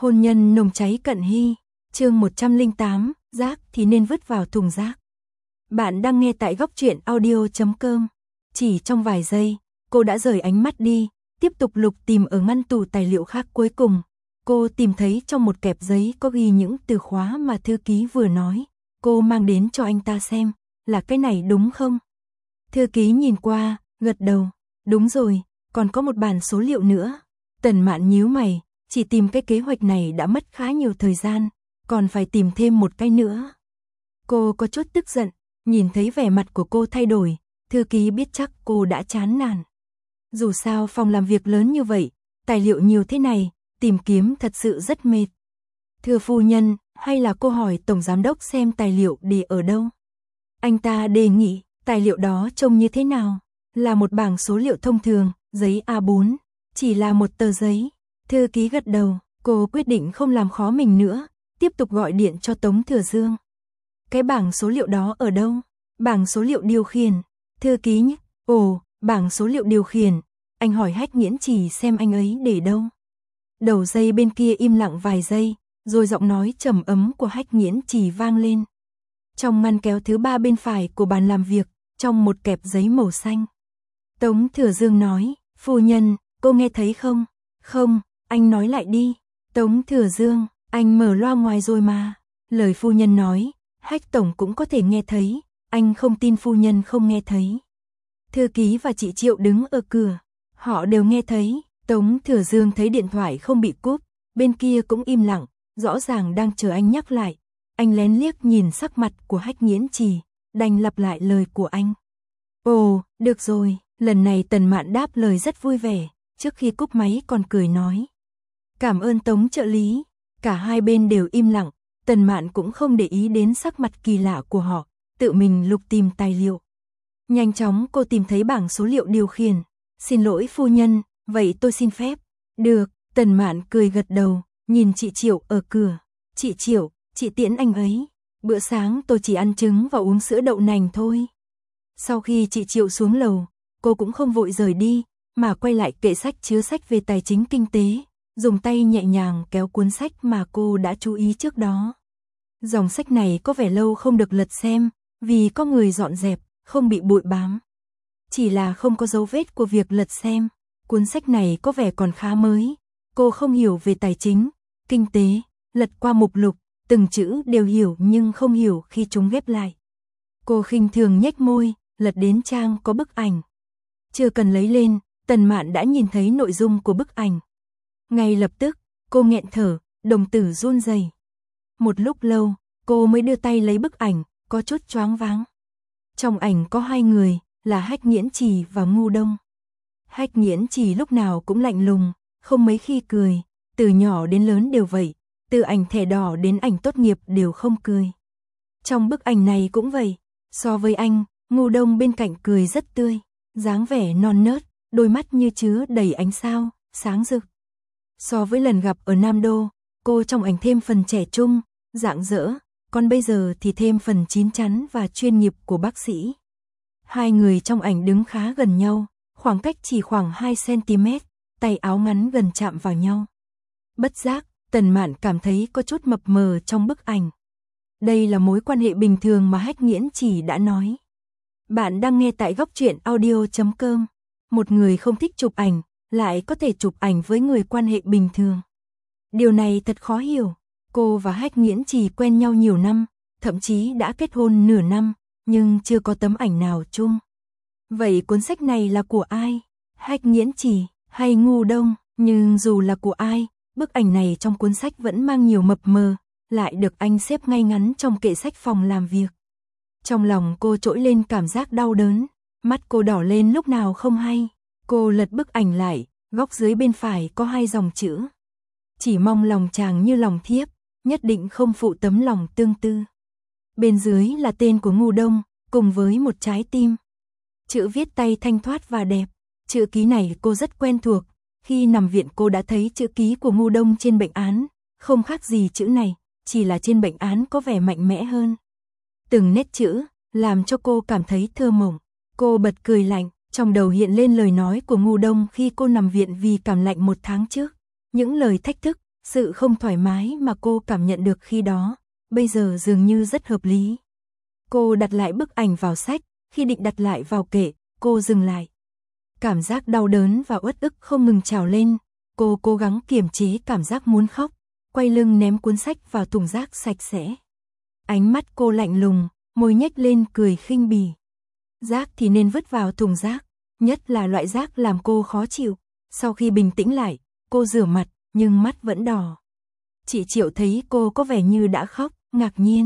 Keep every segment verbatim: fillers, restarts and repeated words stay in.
Hôn nhân nồng cháy cận hy, chương một trăm lẻ tám, rác thì nên vứt vào thùng rác. Bạn đang nghe tại góc truyện audio chấm com. Chỉ trong vài giây, cô đã rời ánh mắt đi, tiếp tục lục tìm ở ngăn tủ tài liệu khác. Cuối cùng, cô tìm thấy trong một kẹp giấy có ghi những từ khóa mà thư ký vừa nói. Cô mang đến cho anh ta xem, là cái này đúng không? Thư ký nhìn qua, gật đầu, đúng rồi, còn có một bản số liệu nữa. Tần Mạn nhíu mày, chỉ tìm cái kế hoạch này đã mất khá nhiều thời gian, còn phải tìm thêm một cái nữa. Cô có chút tức giận, nhìn thấy vẻ mặt của cô thay đổi, thư ký biết chắc cô đã chán nản. Dù sao phòng làm việc lớn như vậy, tài liệu nhiều thế này, tìm kiếm thật sự rất mệt. Thưa phu nhân, hay là cô hỏi tổng giám đốc xem tài liệu để ở đâu? Anh ta đề nghị, tài liệu đó trông như thế nào? Là một bảng số liệu thông thường, giấy A bốn, chỉ là một tờ giấy. Thư ký gật đầu, cô quyết định không làm khó mình nữa, tiếp tục gọi điện cho Tống Thừa Dương. Cái bảng số liệu đó ở đâu? Bảng số liệu điều khiển. Thư ký nhé, ồ, bảng số liệu điều khiển. Anh hỏi Hách Nghiễn Trì xem anh ấy để đâu. Đầu dây bên kia im lặng vài giây, rồi giọng nói trầm ấm của Hách Nghiễn Trì vang lên. Trong ngăn kéo thứ ba bên phải của bàn làm việc, trong một kẹp giấy màu xanh. Tống Thừa Dương nói, phu nhân, cô nghe thấy không? Không, anh nói lại đi. Tống Thừa Dương, anh mở loa ngoài rồi mà. Lời phu nhân nói, Hách tổng cũng có thể nghe thấy, anh không tin phu nhân không nghe thấy. Thư ký và chị Triệu đứng ở cửa, họ đều nghe thấy. Tống Thừa Dương thấy điện thoại không bị cúp, bên kia cũng im lặng, rõ ràng đang chờ anh nhắc lại. Anh lén liếc nhìn sắc mặt của Hách Nghiễn Trì, đành lặp lại lời của anh. Ồ, được rồi, lần này Tần Mạn đáp lời rất vui vẻ, trước khi cúp máy còn cười nói. Cảm ơn Tống trợ lý. Cả hai bên đều im lặng, Tần Mạn cũng không để ý đến sắc mặt kỳ lạ của họ, tự mình lục tìm tài liệu. Nhanh chóng cô tìm thấy bảng số liệu điều khiển. Xin lỗi phu nhân, vậy tôi xin phép. Được, Tần Mạn cười gật đầu, nhìn chị Triệu ở cửa. Chị Triệu, chị tiễn anh ấy. Bữa sáng tôi chỉ ăn trứng và uống sữa đậu nành thôi. Sau khi chị Triệu xuống lầu, cô cũng không vội rời đi, mà quay lại kệ sách chứa sách về tài chính kinh tế, dùng tay nhẹ nhàng kéo cuốn sách mà cô đã chú ý trước đó. Dòng sách này có vẻ lâu không được lật xem, vì có người dọn dẹp, không bị bụi bám. Chỉ là không có dấu vết của việc lật xem, cuốn sách này có vẻ còn khá mới. Cô không hiểu về tài chính, kinh tế, lật qua mục lục, từng chữ đều hiểu nhưng không hiểu khi chúng ghép lại. Cô khinh thường nhếch môi, lật đến trang có bức ảnh. Chưa cần lấy lên, Tần Mạn đã nhìn thấy nội dung của bức ảnh. Ngay lập tức, cô nghẹn thở, đồng tử run rẩy. Một lúc lâu, cô mới đưa tay lấy bức ảnh, có chút choáng váng. Trong ảnh có hai người, là Hách Nghiễn Trì và Ngu Đông. Hách Nghiễn Trì lúc nào cũng lạnh lùng, không mấy khi cười, từ nhỏ đến lớn đều vậy, từ ảnh thẻ đỏ đến ảnh tốt nghiệp đều không cười. Trong bức ảnh này cũng vậy, so với anh, Ngu Đông bên cạnh cười rất tươi, dáng vẻ non nớt, đôi mắt như chứa đầy ánh sao, sáng rực. So với lần gặp ở Nam Đô, cô trong ảnh thêm phần trẻ trung, rạng rỡ, còn bây giờ thì thêm phần chín chắn và chuyên nghiệp của bác sĩ. Hai người trong ảnh đứng khá gần nhau, khoảng cách chỉ khoảng hai xăng-ti-mét, tay áo ngắn gần chạm vào nhau. Bất giác, Tần Mạn cảm thấy có chút mập mờ trong bức ảnh. Đây là mối quan hệ bình thường mà Hách Nghiễn Trì đã nói. Bạn đang nghe tại góc truyện audio chấm com. Một người không thích chụp ảnh, lại có thể chụp ảnh với người quan hệ bình thường. Điều này thật khó hiểu. Cô và Hách Nghiễn Trì quen nhau nhiều năm, thậm chí đã kết hôn nửa năm, nhưng chưa có tấm ảnh nào chung. Vậy cuốn sách này là của ai? Hách Nghiễn Trì hay Ngu Đông? Nhưng dù là của ai, bức ảnh này trong cuốn sách vẫn mang nhiều mập mờ, lại được anh xếp ngay ngắn trong kệ sách phòng làm việc. Trong lòng cô trỗi lên cảm giác đau đớn, mắt cô đỏ lên lúc nào không hay. Cô lật bức ảnh lại, góc dưới bên phải có hai dòng chữ. Chỉ mong lòng chàng như lòng thiếp, nhất định không phụ tấm lòng tương tư. Bên dưới là tên của Ngu Đông, cùng với một trái tim. Chữ viết tay thanh thoát và đẹp. Chữ ký này cô rất quen thuộc. Khi nằm viện cô đã thấy chữ ký của Ngu Đông trên bệnh án. Không khác gì chữ này, chỉ là trên bệnh án có vẻ mạnh mẽ hơn. Từng nét chữ, làm cho cô cảm thấy thơ mộng. Cô bật cười lạnh, trong đầu hiện lên lời nói của Ngu Đông khi cô nằm viện vì cảm lạnh một tháng trước. Những lời thách thức, Sự không thoải mái mà cô cảm nhận được khi đó, bây giờ dường như rất hợp lý. Cô đặt lại bức ảnh vào sách, khi định đặt lại vào kệ, cô dừng lại. Cảm giác đau đớn và uất ức không ngừng trào lên, cô cố gắng kiềm chế cảm giác muốn khóc, quay lưng ném cuốn sách vào thùng rác sạch sẽ. Ánh mắt cô lạnh lùng, môi nhếch lên cười khinh bỉ. Rác thì nên vứt vào thùng rác, nhất là loại rác làm cô khó chịu. Sau khi bình tĩnh lại, cô rửa mặt, nhưng mắt vẫn đỏ. Chị Triệu thấy cô có vẻ như đã khóc, ngạc nhiên.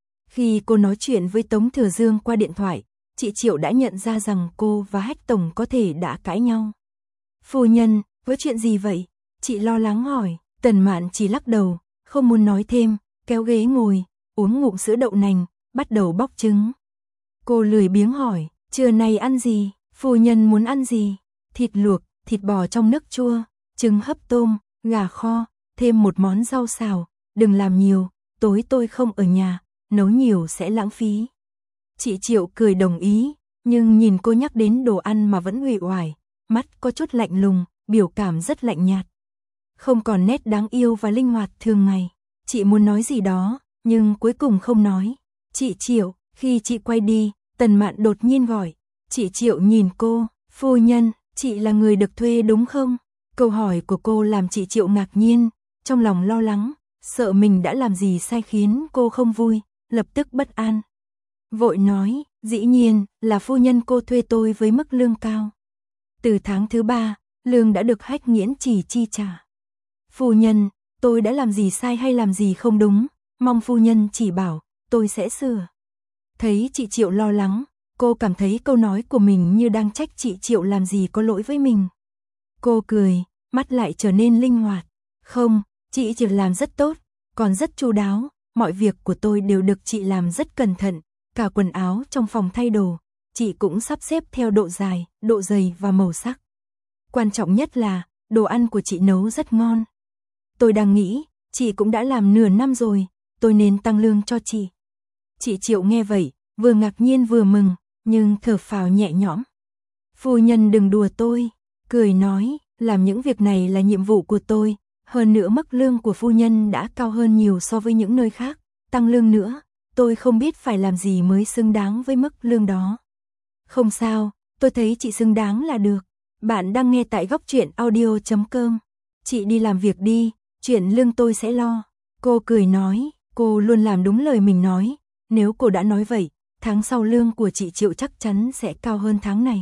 Khi cô nói chuyện với Tống Thừa Dương qua điện thoại, chị Triệu đã nhận ra rằng cô và Hách Tổng có thể đã cãi nhau. Phu nhân, với chuyện gì vậy? Chị lo lắng hỏi. Tần Mạn chỉ lắc đầu, không muốn nói thêm, kéo ghế ngồi, uống ngụm sữa đậu nành, bắt đầu bóc trứng. Cô lười biếng hỏi, trưa nay ăn gì? Phu nhân muốn ăn gì? Thịt luộc, thịt bò trong nước chua, trứng hấp tôm, gà kho, thêm một món rau xào, đừng làm nhiều, tối tôi không ở nhà, nấu nhiều sẽ lãng phí. Chị Triệu cười đồng ý, nhưng nhìn cô nhắc đến đồ ăn mà vẫn uể oải, mắt có chút lạnh lùng, biểu cảm rất lạnh nhạt. Không còn nét đáng yêu và linh hoạt thường ngày. Chị muốn nói gì đó, nhưng cuối cùng không nói. Chị Triệu, khi chị quay đi, Tần Mạn đột nhiên gọi. Chị Triệu nhìn cô, phu nhân, chị là người được thuê đúng không? Câu hỏi của cô làm chị Triệu ngạc nhiên, trong lòng lo lắng, sợ mình đã làm gì sai khiến cô không vui, lập tức bất an. Vội nói, dĩ nhiên, là phu nhân cô thuê tôi với mức lương cao. Từ tháng thứ ba, lương đã được Hách Nghiễn Trì chi trả. Phu nhân, tôi đã làm gì sai hay làm gì không đúng, mong phu nhân chỉ bảo, tôi sẽ sửa. Thấy chị Triệu lo lắng, cô cảm thấy câu nói của mình như đang trách chị Triệu làm gì có lỗi với mình. Cô cười, mắt lại trở nên linh hoạt. Không, chị chỉ làm rất tốt, còn rất chu đáo, mọi việc của tôi đều được chị làm rất cẩn thận, cả quần áo trong phòng thay đồ, chị cũng sắp xếp theo độ dài, độ dày và màu sắc. Quan trọng nhất là, đồ ăn của chị nấu rất ngon. Tôi đang nghĩ, chị cũng đã làm nửa năm rồi, tôi nên tăng lương cho chị. Chị Triệu nghe vậy, vừa ngạc nhiên vừa mừng, nhưng thở phào nhẹ nhõm. Phu nhân đừng đùa tôi, cười nói, làm những việc này là nhiệm vụ của tôi, hơn nữa mức lương của phu nhân đã cao hơn nhiều so với những nơi khác, tăng lương nữa, tôi không biết phải làm gì mới xứng đáng với mức lương đó. Không sao, tôi thấy chị xứng đáng là được. Bạn đang nghe tại góc truyện audio chấm com. Chị đi làm việc đi, chuyện lương tôi sẽ lo. Cô cười nói, cô luôn làm đúng lời mình nói, nếu cô đã nói vậy, tháng sau lương của chị Triệu chắc chắn sẽ cao hơn tháng này.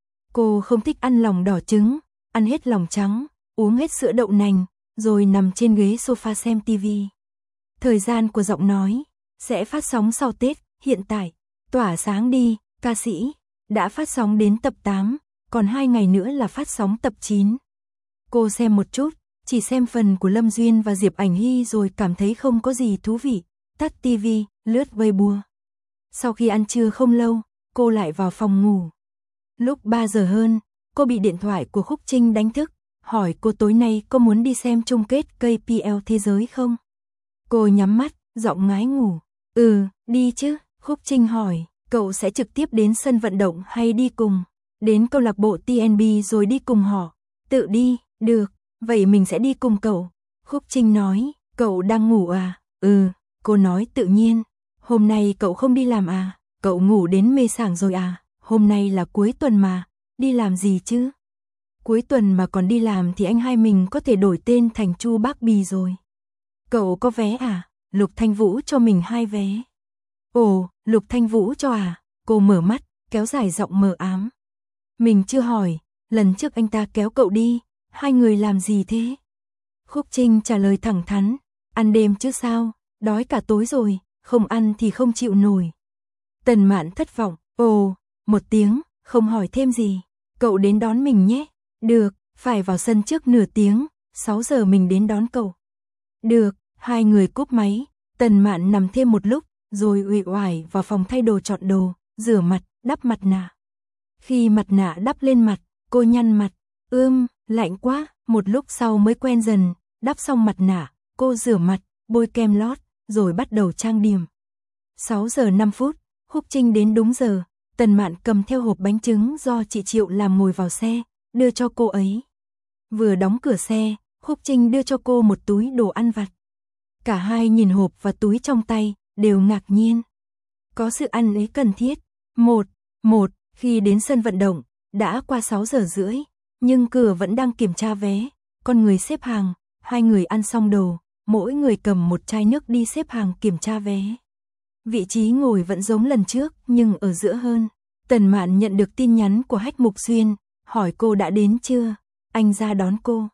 Cô không thích ăn lòng đỏ trứng, ăn hết lòng trắng, uống hết sữa đậu nành, rồi nằm trên ghế sofa xem tivi. Thời gian của giọng nói sẽ phát sóng sau Tết, hiện tại, tỏa sáng đi, ca sĩ, đã phát sóng đến tập tám, còn hai ngày nữa là phát sóng tập chín. Cô xem một chút, chỉ xem phần của Lâm Duyên và Diệp Ảnh Hy rồi cảm thấy không có gì thú vị, tắt tivi, lướt Weibo. Sau khi ăn trưa không lâu, cô lại vào phòng ngủ. Lúc ba giờ hơn, cô bị điện thoại của Khúc Trinh đánh thức, hỏi cô tối nay có muốn đi xem chung kết ca pê lờ thế giới không? Cô nhắm mắt, giọng ngái ngủ. Ừ, đi chứ, Khúc Trinh hỏi, cậu sẽ trực tiếp đến sân vận động hay đi cùng? Đến câu lạc bộ tê en bê rồi đi cùng họ. Tự đi, được, vậy mình sẽ đi cùng cậu. Khúc Trinh nói, cậu đang ngủ à? Ừ, cô nói tự nhiên. Hôm nay cậu không đi làm à? Cậu ngủ đến mê sảng rồi à? Hôm nay là cuối tuần mà, đi làm gì chứ? Cuối tuần mà còn đi làm thì anh hai mình có thể đổi tên thành Chu Bác Bì rồi. Cậu có vé à? Lục Thanh Vũ cho mình hai vé. Ồ, Lục Thanh Vũ cho à? Cô mở mắt, kéo dài giọng mờ ám. Mình chưa hỏi, lần trước anh ta kéo cậu đi, hai người làm gì thế? Khúc Trinh trả lời thẳng thắn, ăn đêm chứ sao, đói cả tối rồi, không ăn thì không chịu nổi. Tần Mạn thất vọng, ồ, một tiếng, không hỏi thêm gì, cậu đến đón mình nhé. Được, phải vào sân trước nửa tiếng, sáu giờ mình đến đón cậu. Được, hai người cúp máy, Tần Mạn nằm thêm một lúc, rồi uể oải vào phòng thay đồ chọn đồ, rửa mặt, đắp mặt nạ. Khi mặt nạ đắp lên mặt, cô nhăn mặt, ưm, lạnh quá, một lúc sau mới quen dần, đắp xong mặt nạ, cô rửa mặt, bôi kem lót, rồi bắt đầu trang điểm. sáu giờ năm phút, Khúc Trinh đến đúng giờ, Tần Mạn cầm theo hộp bánh trứng do chị Triệu làm ngồi vào xe, đưa cho cô ấy. Vừa đóng cửa xe, Khúc Trinh đưa cho cô một túi đồ ăn vặt. Cả hai nhìn hộp và túi trong tay, đều ngạc nhiên. Có sự ăn ý cần thiết. Một, một, khi đến sân vận động, đã qua sáu giờ rưỡi, nhưng cửa vẫn đang kiểm tra vé, con người xếp hàng, hai người ăn xong đồ, mỗi người cầm một chai nước đi xếp hàng kiểm tra vé. Vị trí ngồi vẫn giống lần trước, nhưng ở giữa hơn. Tần Mạn nhận được tin nhắn của Hách Mục Xuyên, hỏi cô đã đến chưa, anh ra đón cô.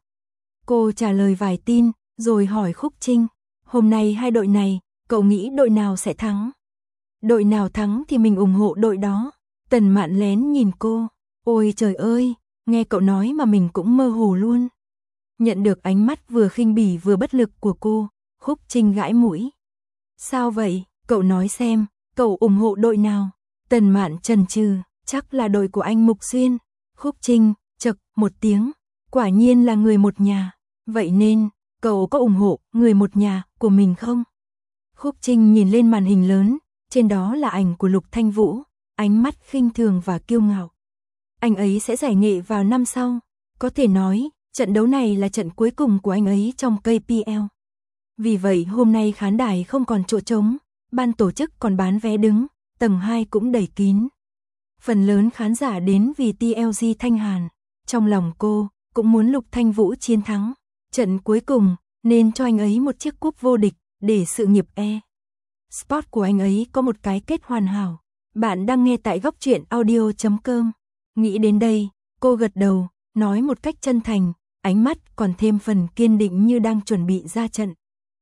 Cô trả lời vài tin, rồi hỏi Khúc Trinh, hôm nay hai đội này, cậu nghĩ đội nào sẽ thắng? Đội nào thắng thì mình ủng hộ đội đó. Tần Mạn lén nhìn cô, ôi trời ơi, nghe cậu nói mà mình cũng mơ hồ luôn. Nhận được ánh mắt vừa khinh bỉ vừa bất lực của cô, Khúc Trinh gãi mũi. Sao vậy, cậu nói xem, cậu ủng hộ đội nào? Tần Mạn chần chừ, chắc là đội của anh Mục Xuyên. Khúc Trinh, chậc một tiếng, quả nhiên là người một nhà. Vậy nên, cậu có ủng hộ người một nhà của mình không? Khúc Trinh nhìn lên màn hình lớn, trên đó là ảnh của Lục Thanh Vũ, ánh mắt khinh thường và kiêu ngạo. Anh ấy sẽ giải nghệ vào năm sau, có thể nói, trận đấu này là trận cuối cùng của anh ấy trong ca pê lờ. Vì vậy hôm nay khán đài không còn chỗ trống, ban tổ chức còn bán vé đứng, tầng hai cũng đầy kín. Phần lớn khán giả đến vì tê lờ giê Thanh Hàn, trong lòng cô cũng muốn Lục Thanh Vũ chiến thắng. Trận cuối cùng nên cho anh ấy một chiếc cúp vô địch để sự nghiệp e Sport của anh ấy có một cái kết hoàn hảo. Bạn đang nghe tại góc truyện audio chấm com. Nghĩ đến đây, cô gật đầu, nói một cách chân thành, ánh mắt còn thêm phần kiên định như đang chuẩn bị ra trận.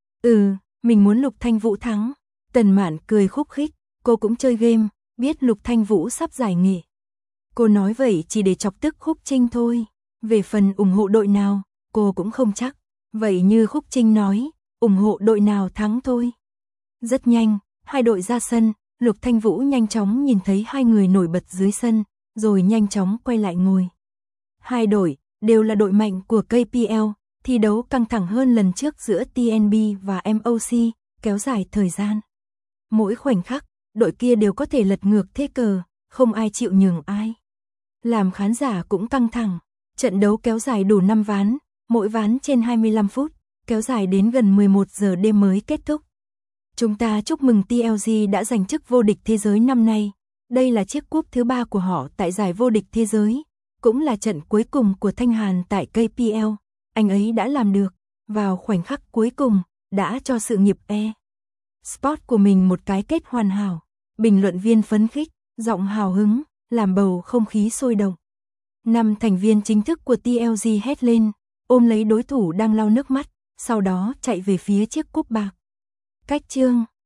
Ừ, mình muốn Lục Thanh Vũ thắng. Tần Mạn cười khúc khích, cô cũng chơi game, biết Lục Thanh Vũ sắp giải nghệ. Cô nói vậy chỉ để chọc tức Khúc Trinh thôi. Về phần ủng hộ đội nào, cô cũng không chắc. Vậy như Khúc Trinh nói, ủng hộ đội nào thắng thôi. Rất nhanh, hai đội ra sân, Lục Thanh Vũ nhanh chóng nhìn thấy hai người nổi bật dưới sân, rồi nhanh chóng quay lại ngồi. Hai đội đều là đội mạnh của ca pê lờ, thi đấu căng thẳng hơn lần trước giữa tê en bê và em ô xê, kéo dài thời gian. Mỗi khoảnh khắc, đội kia đều có thể lật ngược thế cờ, không ai chịu nhường ai. Làm khán giả cũng căng thẳng, trận đấu kéo dài đủ năm ván, mỗi ván trên hai mươi lăm phút, kéo dài đến gần mười một giờ đêm mới kết thúc. Chúng ta chúc mừng tê lờ giê đã giành chức vô địch thế giới năm nay. Đây là chiếc cúp thứ ba của họ tại giải vô địch thế giới, cũng là trận cuối cùng của Thanh Hàn tại ca pê lờ. Anh ấy đã làm được, vào khoảnh khắc cuối cùng, đã cho sự nghiệp e Sport của mình một cái kết hoàn hảo. Bình luận viên phấn khích, giọng hào hứng, làm bầu không khí sôi động. Năm thành viên chính thức của tê lờ giê hét lên, ôm lấy đối thủ đang lau nước mắt, sau đó chạy về phía chiếc cúp bạc. Cách chương